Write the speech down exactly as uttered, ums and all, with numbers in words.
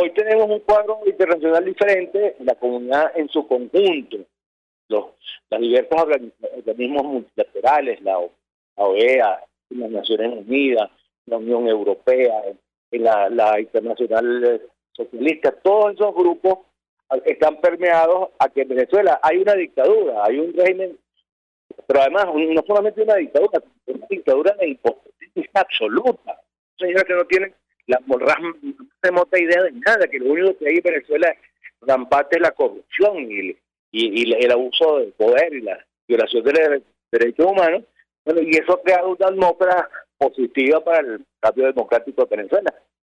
hoy tenemos un cuadro internacional diferente, la comunidad en su conjunto, los, las diversas organismos multilaterales, la, la O E A, las Naciones Unidas, la Unión Europea, la, la Internacional Socialista, todos esos grupos están permeados a que en Venezuela hay una dictadura, hay un régimen, pero además no solamente una dictadura, es una dictadura de impotencia absoluta. Señores que no tienen la más remota idea de nada, que lo único que hay en Venezuela es rampante la corrupción y, y, y el abuso del poder y la violación de los derechos humanos. Bueno, y eso crea una atmósfera positiva para el cambio democrático de Venezuela.